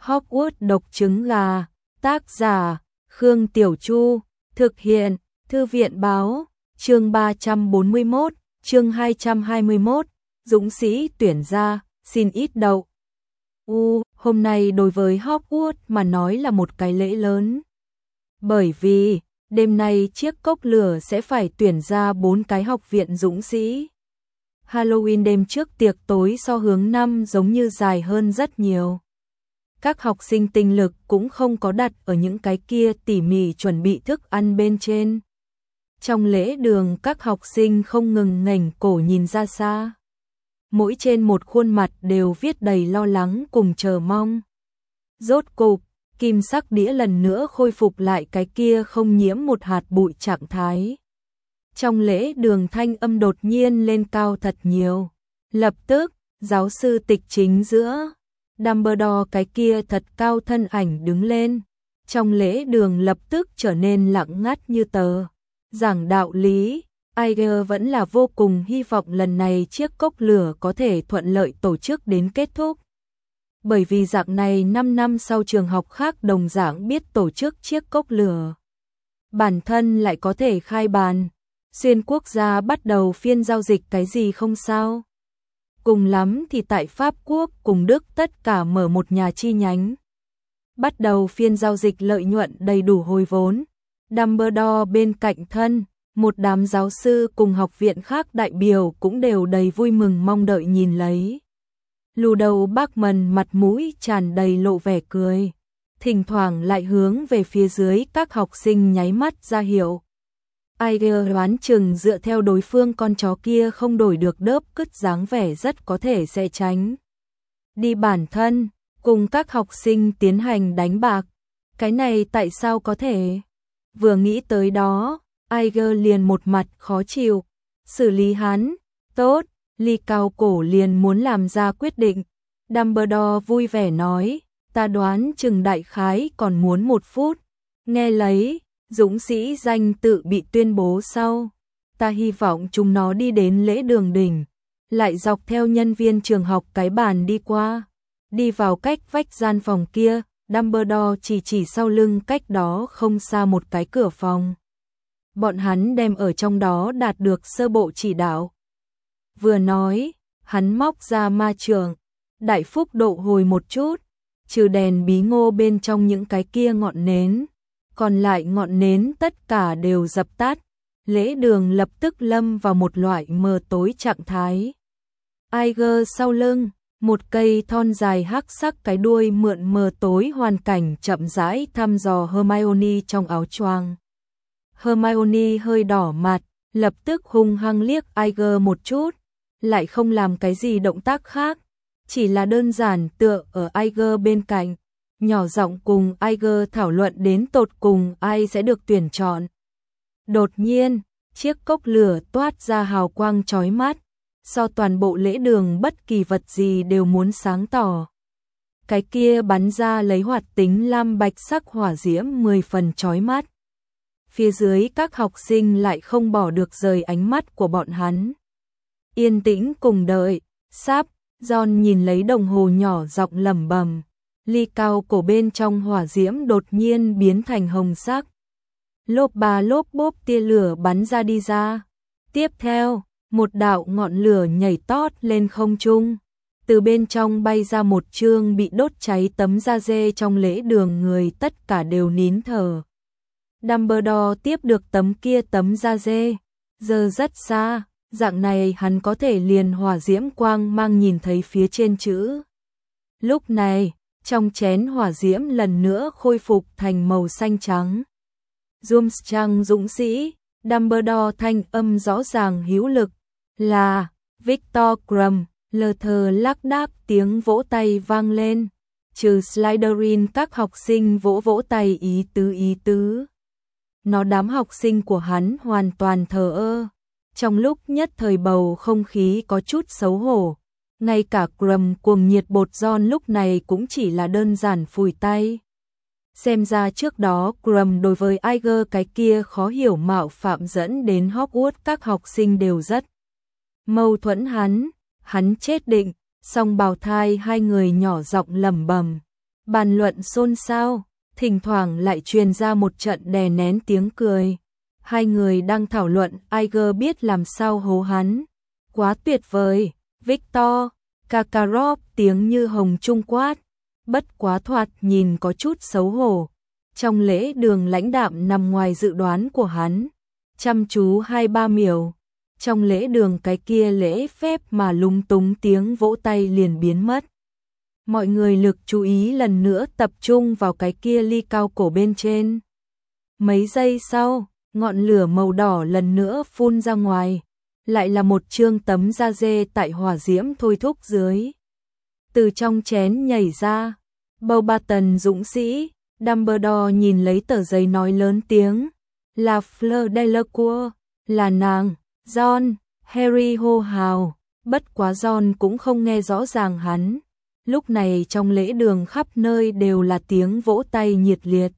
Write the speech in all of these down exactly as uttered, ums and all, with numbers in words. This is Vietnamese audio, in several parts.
Hogwarts độc trứng gà, tác giả, Khương Tiểu Chu, thực hiện, Thư viện báo, chương ba trăm bốn mươi mốt, chương hai trăm hai mươi mốt, dũng sĩ tuyển ra, xin ít đậu. U, hôm nay đối với Hogwarts mà nói là một cái lễ lớn. Bởi vì, đêm nay chiếc cốc lửa sẽ phải tuyển ra bốn cái học viện dũng sĩ. Halloween đêm trước tiệc tối so hướng năm giống như dài hơn rất nhiều. Các học sinh tinh lực cũng không có đặt ở những cái kia tỉ mỉ chuẩn bị thức ăn bên trên. Trong lễ đường các học sinh không ngừng nghềnh cổ nhìn ra xa. Mỗi trên một khuôn mặt đều viết đầy lo lắng cùng chờ mong. Rốt cục, kim sắc đĩa lần nữa khôi phục lại cái kia không nhiễm một hạt bụi trạng thái. Trong lễ đường thanh âm đột nhiên lên cao thật nhiều. Lập tức, giáo sư tịch chính giữa, Dumbledore cái kia thật cao thân ảnh đứng lên. Trong lễ đường lập tức trở nên lặng ngắt như tờ. Giảng đạo lý, Iger vẫn là vô cùng hy vọng lần này chiếc cốc lửa có thể thuận lợi tổ chức đến kết thúc. Bởi vì dạng này năm năm sau trường học khác đồng dạng biết tổ chức chiếc cốc lửa. Bản thân lại có thể khai bàn, xuyên quốc gia bắt đầu phiên giao dịch cái gì không sao. Cùng lắm thì tại Pháp Quốc cùng Đức tất cả mở một nhà chi nhánh. Bắt đầu phiên giao dịch lợi nhuận đầy đủ hồi vốn. Dumbledore bên cạnh thân, một đám giáo sư cùng học viện khác đại biểu cũng đều đầy vui mừng mong đợi nhìn lấy. Lù đầu Bachman mặt mũi tràn đầy lộ vẻ cười, thỉnh thoảng lại hướng về phía dưới các học sinh nháy mắt ra hiệu. Iger đoán chừng dựa theo đối phương con chó kia không đổi được đớp cứt dáng vẻ rất có thể sẽ tránh đi bản thân, cùng các học sinh tiến hành đánh bạc. Cái này tại sao có thể? Vừa nghĩ tới đó, Iger liền một mặt khó chịu. Xử lý hắn, tốt, Ly cao cổ liền muốn làm ra quyết định. Dumbledore vui vẻ nói, ta đoán chừng đại khái còn muốn một phút. Nghe lấy, dũng sĩ danh tự bị tuyên bố sau. Ta hy vọng chúng nó đi đến lễ đường đỉnh, lại dọc theo nhân viên trường học cái bàn đi qua. Đi vào cách vách gian phòng kia, Dumbledore chỉ chỉ sau lưng cách đó không xa một cái cửa phòng. Bọn hắn đem ở trong đó đạt được sơ bộ chỉ đạo. Vừa nói, hắn móc ra ma trượng, đại phúc độ hồi một chút, trừ đèn bí ngô bên trong những cái kia ngọn nến, còn lại ngọn nến tất cả đều dập tắt. Lễ đường lập tức lâm vào một loại mờ tối trạng thái. Iger sau lưng, một cây thon dài hắc sắc cái đuôi mượn mờ tối hoàn cảnh chậm rãi thăm dò Hermione trong áo choàng. Hermione hơi đỏ mặt, lập tức hung hăng liếc Iger một chút, lại không làm cái gì động tác khác, chỉ là đơn giản tựa ở Iger bên cạnh, nhỏ giọng cùng Iger thảo luận đến tột cùng ai sẽ được tuyển chọn. Đột nhiên, chiếc cốc lửa toát ra hào quang chói mắt, so toàn bộ lễ đường bất kỳ vật gì đều muốn sáng tỏ. Cái kia bắn ra lấy hoạt tính lam bạch sắc hỏa diễm mười phần chói mắt. Phía dưới các học sinh lại không bỏ được rời ánh mắt của bọn hắn. Yên tĩnh cùng đợi, sắp, John nhìn lấy đồng hồ nhỏ giọng lẩm bẩm. Ly cao cổ bên trong hỏa diễm đột nhiên biến thành hồng sắc. Lốp ba lốp bốp tia lửa bắn ra đi ra. Tiếp theo, một đạo ngọn lửa nhảy tót lên không trung. Từ bên trong bay ra một chương bị đốt cháy tấm da dê trong lễ đường, người tất cả đều nín thở. Dumbledore tiếp được tấm kia tấm da dê, giờ rất xa, dạng này hắn có thể liền hỏa diễm quang mang nhìn thấy phía trên chữ. Lúc này, trong chén hỏa diễm lần nữa khôi phục thành màu xanh trắng. Durmstrang dũng sĩ, Dumbledore thanh âm rõ ràng hữu lực, là Victor Krum. Luther lác đác tiếng vỗ tay vang lên, trừ Slytherin các học sinh vỗ vỗ tay ý tứ ý tứ. Nó đám học sinh của hắn hoàn toàn thờ ơ. Trong lúc nhất thời bầu không khí có chút xấu hổ, ngay cả Krum cuồng nhiệt bột John lúc này cũng chỉ là đơn giản phủi tay. Xem ra trước đó Krum đối với Iger cái kia khó hiểu mạo phạm dẫn đến Hogwarts các học sinh đều rất mâu thuẫn hắn, hắn chết định, song bào thai hai người nhỏ giọng lẩm bẩm. Bàn luận xôn xao, thỉnh thoảng lại truyền ra một trận đè nén tiếng cười. Hai người đang thảo luận Iger biết làm sao hố hắn. Quá tuyệt vời, Victor, Kakarov tiếng như hồng trung quát. Bất quá thoạt nhìn có chút xấu hổ. Trong lễ đường lãnh đạm nằm ngoài dự đoán của hắn. Chăm chú hai ba miểu. Trong lễ đường cái kia lễ phép mà lúng túng tiếng vỗ tay liền biến mất. Mọi người lực chú ý lần nữa tập trung vào cái kia ly cao cổ bên trên. Mấy giây sau, ngọn lửa màu đỏ lần nữa phun ra ngoài. Lại là một chương tấm da dê tại hỏa diễm thôi thúc dưới. Từ trong chén nhảy ra, Beauxbaton dũng sĩ, Dumbledore nhìn lấy tờ giấy nói lớn tiếng. Là Fleur Delacour, là nàng, John, Harry hô hào, bất quá John cũng không nghe rõ ràng hắn. Lúc này trong lễ đường khắp nơi đều là tiếng vỗ tay nhiệt liệt.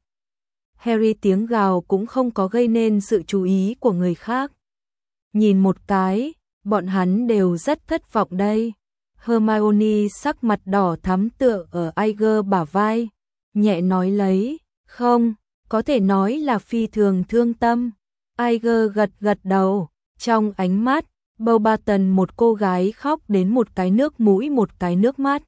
Harry tiếng gào cũng không có gây nên sự chú ý của người khác. Nhìn một cái, bọn hắn đều rất thất vọng đây. Hermione sắc mặt đỏ thắm tựa ở Iger bả vai, nhẹ nói lấy, không, có thể nói là phi thường thương tâm. Iger gật gật đầu, trong ánh mắt, Beauxbaton một cô gái khóc đến một cái nước mũi một cái nước mắt.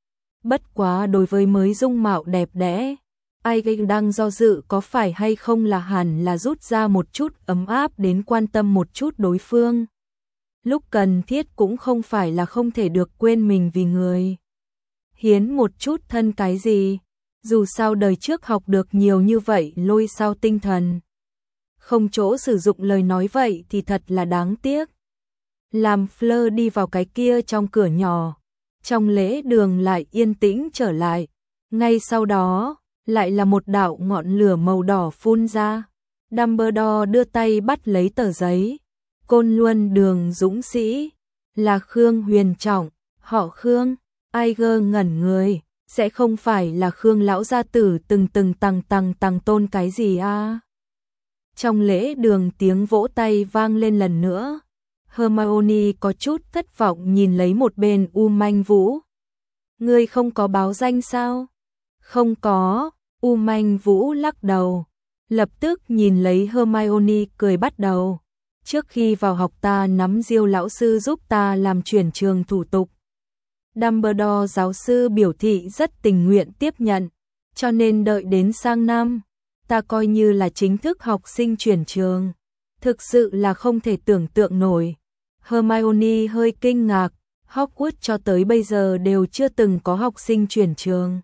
Bất quá đối với mới dung mạo đẹp đẽ, Iger đang do dự có phải hay không là hẳn là rút ra một chút ấm áp đến quan tâm một chút đối phương. Lúc cần thiết cũng không phải là không thể được quên mình vì người. Hiến một chút thân cái gì, dù sao đời trước học được nhiều như vậy lôi sao tinh thần. Không chỗ sử dụng lời nói vậy thì thật là đáng tiếc. Làm Fleur đi vào cái kia trong cửa nhỏ, trong lễ đường lại yên tĩnh trở lại. Ngay sau đó, lại là một đạo ngọn lửa màu đỏ phun ra. Dumbledore đưa tay bắt lấy tờ giấy. Côn Luân đường dũng sĩ, là Khương Huyền Trọng, họ Khương. Iger ngẩn người, sẽ không phải là Khương lão gia tử từng từng tăng tăng tăng tôn cái gì à? Trong lễ đường tiếng vỗ tay vang lên lần nữa. Hermione có chút thất vọng nhìn lấy một bên U Manh Vũ. Ngươi không có báo danh sao? Không có, U Manh Vũ lắc đầu. Lập tức nhìn lấy Hermione cười bắt đầu. Trước khi vào học ta nắm Diêu lão sư giúp ta làm chuyển trường thủ tục. Dumbledore giáo sư biểu thị rất tình nguyện tiếp nhận, cho nên đợi đến sang năm, ta coi như là chính thức học sinh chuyển trường. Thực sự là không thể tưởng tượng nổi. Hermione hơi kinh ngạc, Hogwarts cho tới bây giờ đều chưa từng có học sinh chuyển trường.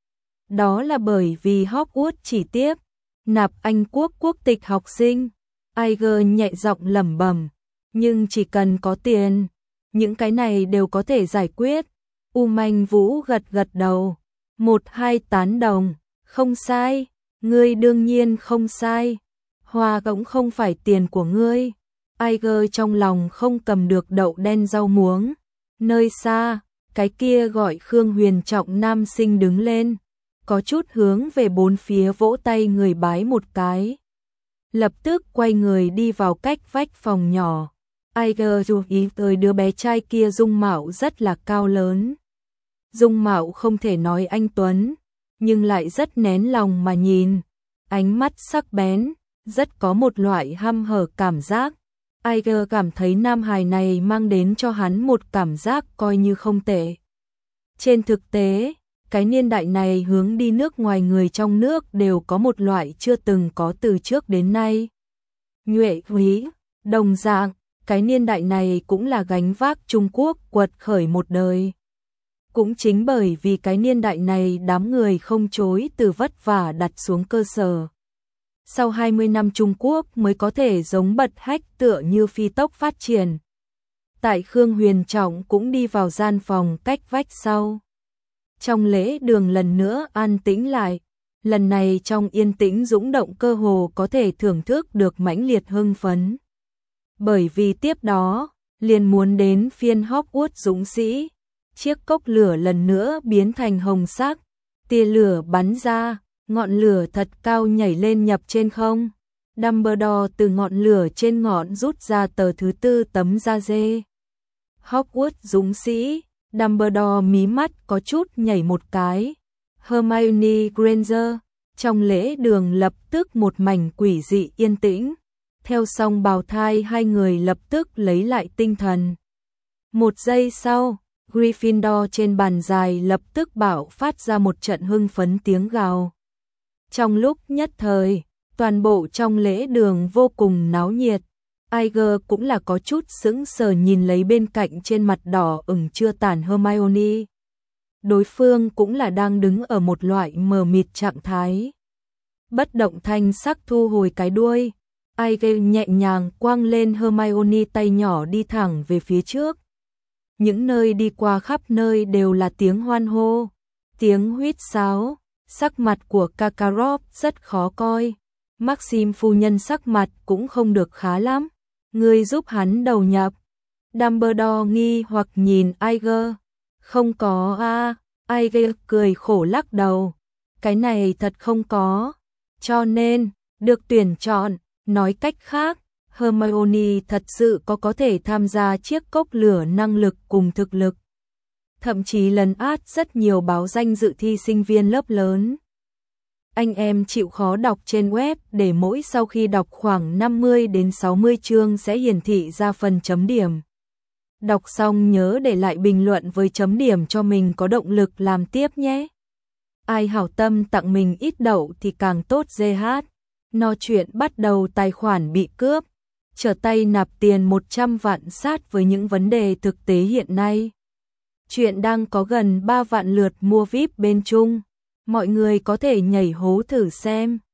Đó là bởi vì Hogwarts chỉ tiếp nạp Anh quốc quốc tịch học sinh. Iger nhẹ giọng lẩm bẩm, nhưng chỉ cần có tiền, những cái này đều có thể giải quyết. U Manh Vũ gật gật đầu, một hai tán đồng, không sai, ngươi đương nhiên không sai. Hoa cũng không phải tiền của ngươi. Iger trong lòng không cầm được đậu đen rau muống. Nơi xa, cái kia gọi Khương Huyền Trọng nam sinh đứng lên, có chút hướng về bốn phía vỗ tay người bái một cái. Lập tức quay người đi vào cách vách phòng nhỏ. Iger chú ý tới đứa bé trai kia dung mạo rất là cao lớn. Dung mạo không thể nói anh tuấn, nhưng lại rất nén lòng mà nhìn. Ánh mắt sắc bén, rất có một loại hăm hở cảm giác. Iger cảm thấy nam hài này mang đến cho hắn một cảm giác coi như không tệ. Trên thực tế, cái niên đại này hướng đi nước ngoài người trong nước đều có một loại chưa từng có từ trước đến nay. Nhuệ quý, đồng dạng, cái niên đại này cũng là gánh vác Trung Quốc quật khởi một đời. Cũng chính bởi vì cái niên đại này đám người không chối từ vất vả đặt xuống cơ sở. Sau hai mươi năm Trung Quốc mới có thể giống bật hách tựa như phi tốc phát triển. Tại Khương Huyền Trọng cũng đi vào gian phòng cách vách sau. Trong lễ đường lần nữa an tĩnh lại, lần này trong yên tĩnh dũng động cơ hồ có thể thưởng thức được mãnh liệt hưng phấn. Bởi vì tiếp đó, liền muốn đến phiên Hogwarts dũng sĩ, chiếc cốc lửa lần nữa biến thành hồng sắc, tia lửa bắn ra, ngọn lửa thật cao nhảy lên nhập trên không. Dumbledore từ ngọn lửa trên ngọn rút ra tờ thứ tư tấm da dê. Hogwarts dũng sĩ, Dumbledore mí mắt có chút nhảy một cái. Hermione Granger. Trong lễ đường lập tức một mảnh quỷ dị yên tĩnh. Theo xong bào thai hai người lập tức lấy lại tinh thần. Một giây sau, Gryffindor trên bàn dài lập tức bạo phát ra một trận hưng phấn tiếng gào. Trong lúc nhất thời, toàn bộ trong lễ đường vô cùng náo nhiệt. Iger cũng là có chút sững sờ nhìn lấy bên cạnh trên mặt đỏ ửng chưa tàn Hermione. Đối phương cũng là đang đứng ở một loại mờ mịt trạng thái. Bất động thanh sắc thu hồi cái đuôi, Iger nhẹ nhàng quăng lên Hermione tay nhỏ đi thẳng về phía trước. Những nơi đi qua khắp nơi đều là tiếng hoan hô, tiếng huýt sáo, sắc mặt của Karkaroff rất khó coi. Maxim phu nhân sắc mặt cũng không được khá lắm. Ngươi giúp hắn đầu nhập. Dumbledore nghi hoặc nhìn Iger. Không có a, à. Iger cười khổ lắc đầu. Cái này thật không có. Cho nên, được tuyển chọn, nói cách khác, Hermione thật sự có có thể tham gia chiếc cốc lửa năng lực cùng thực lực. Thậm chí lấn át rất nhiều báo danh dự thi sinh viên lớp lớn. Anh em chịu khó đọc trên web để mỗi sau khi đọc khoảng năm mươi đến sáu mươi chương sẽ hiển thị ra phần chấm điểm. Đọc xong nhớ để lại bình luận với chấm điểm cho mình có động lực làm tiếp nhé. Ai hảo tâm tặng mình ít đậu thì càng tốt giê hát. No chuyện bắt đầu tài khoản bị cướp. Trở tay nạp tiền một trăm vạn sát với những vấn đề thực tế hiện nay. Chuyện đang có gần ba vạn lượt mua víp bên Trung. Mọi người có thể nhảy hố thử xem.